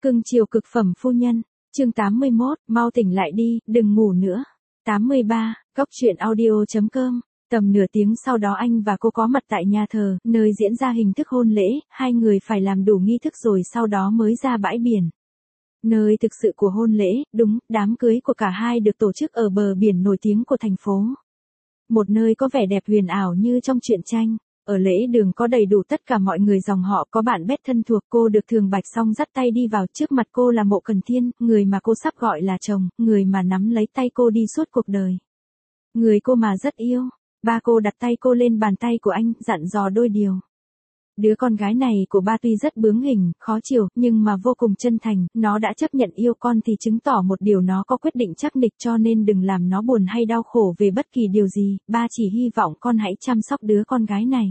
Cưng chiều cực phẩm phu nhân, chương 81, mau tỉnh lại đi, đừng ngủ nữa. 83, Cóc truyện audio.com. Tầm nửa tiếng sau đó anh và cô có mặt tại nhà thờ, nơi diễn ra hình thức hôn lễ, hai người phải làm đủ nghi thức rồi sau đó mới ra bãi biển. Nơi thực sự của hôn lễ, đúng, đám cưới của cả hai được tổ chức ở bờ biển nổi tiếng của thành phố. Một nơi có vẻ đẹp huyền ảo như trong truyện tranh. Ở lễ đường có đầy đủ tất cả mọi người dòng họ, có bạn bét thân thuộc. Cô được Thường Bạch Song dắt tay đi vào, trước mặt cô là Mộ Cần Thiên, người mà cô sắp gọi là chồng, người mà nắm lấy tay cô đi suốt cuộc đời. Người cô mà rất yêu. Ba cô đặt tay cô lên bàn tay của anh, dặn dò đôi điều. Đứa con gái này của ba tuy rất bướng hình, khó chiều, nhưng mà vô cùng chân thành, nó đã chấp nhận yêu con thì chứng tỏ một điều nó có quyết định chắc nịch, cho nên đừng làm nó buồn hay đau khổ về bất kỳ điều gì, ba chỉ hy vọng con hãy chăm sóc đứa con gái này.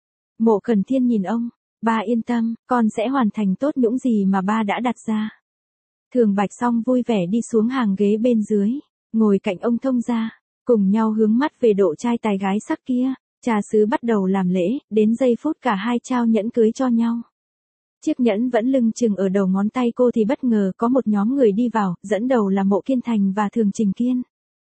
Mộ Cần Thiên nhìn ông, ba yên tâm, con sẽ hoàn thành tốt những gì mà ba đã đặt ra. Thường Bạch Song vui vẻ đi xuống hàng ghế bên dưới, ngồi cạnh ông thông gia, cùng nhau hướng mắt về độ trai tài gái sắc kia. Trà sứ bắt đầu làm lễ, đến giây phút cả hai trao nhẫn cưới cho nhau. Chiếc nhẫn vẫn lưng chừng ở đầu ngón tay cô thì bất ngờ có một nhóm người đi vào, dẫn đầu là Mộ Kiên Thành và Thường Trình Kiên.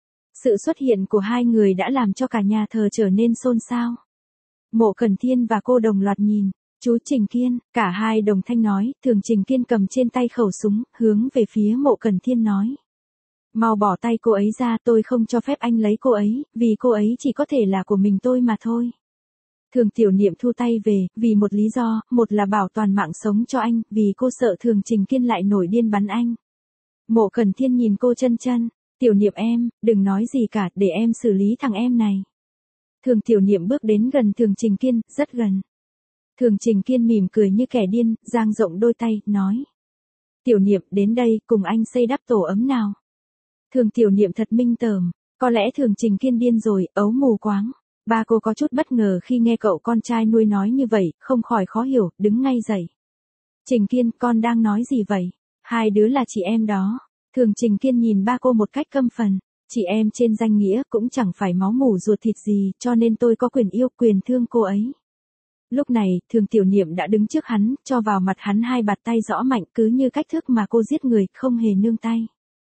Sự xuất hiện của hai người đã làm cho cả nhà thờ trở nên xôn xao. Mộ Cần Thiên và cô đồng loạt nhìn, chú Trình Kiên, cả hai đồng thanh nói, Thường Trình Kiên cầm trên tay khẩu súng, hướng về phía Mộ Cần Thiên nói. Mau bỏ tay cô ấy ra, tôi không cho phép anh lấy cô ấy, vì cô ấy chỉ có thể là của mình tôi mà thôi. Thường Tiểu Niệm thu tay về, vì một lý do, một là bảo toàn mạng sống cho anh, vì cô sợ Thường Trình Kiên lại nổi điên bắn anh. Mộ Cần Thiên nhìn cô chân, Tiểu Niệm em, đừng nói gì cả, để em xử lý thằng em này. Thường Tiểu Niệm bước đến gần Thường Trình Kiên, rất gần. Thường Trình Kiên mỉm cười như kẻ điên, dang rộng đôi tay, nói. Tiểu Niệm, đến đây, cùng anh xây đắp tổ ấm nào. Thường Tiểu Niệm thật minh tởm, có lẽ Thường Trình Kiên điên rồi, ấu mù quáng. Ba cô có chút bất ngờ khi nghe cậu con trai nuôi nói như vậy, không khỏi khó hiểu, đứng ngay dậy. Trình Kiên, con đang nói gì vậy? Hai đứa là chị em đó. Thường Trình Kiên nhìn ba cô một cách căm phẫn. Chị em trên danh nghĩa cũng chẳng phải máu mủ ruột thịt gì, cho nên tôi có quyền yêu, quyền thương cô ấy. Lúc này, Thường Tiểu Niệm đã đứng trước hắn, cho vào mặt hắn hai bạt tay rõ mạnh, cứ như cách thức mà cô giết người, không hề nương tay.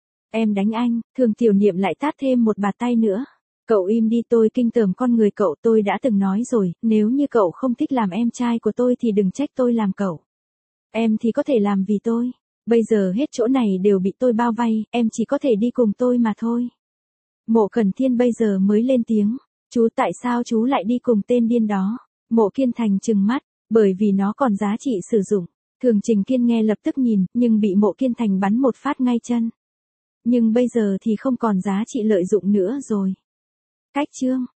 Em đánh anh, Thường Tiểu Niệm lại tát thêm một bạt tay nữa. Cậu im đi, tôi kinh tởm con người cậu, tôi đã từng nói rồi, nếu như cậu không thích làm em trai của tôi thì đừng trách tôi làm cậu. Em thì có thể làm vì tôi. Bây giờ hết chỗ này đều bị tôi bao vây, em chỉ có thể đi cùng tôi mà thôi. Mộ Cần Thiên bây giờ mới lên tiếng. Chú, tại sao chú lại đi cùng tên điên đó? Mộ Kiên Thành trừng mắt, bởi vì nó còn giá trị sử dụng. Thường Trình Kiên nghe lập tức nhìn, nhưng bị Mộ Kiên Thành bắn một phát ngay chân. Nhưng bây giờ thì không còn giá trị lợi dụng nữa rồi. Cách chương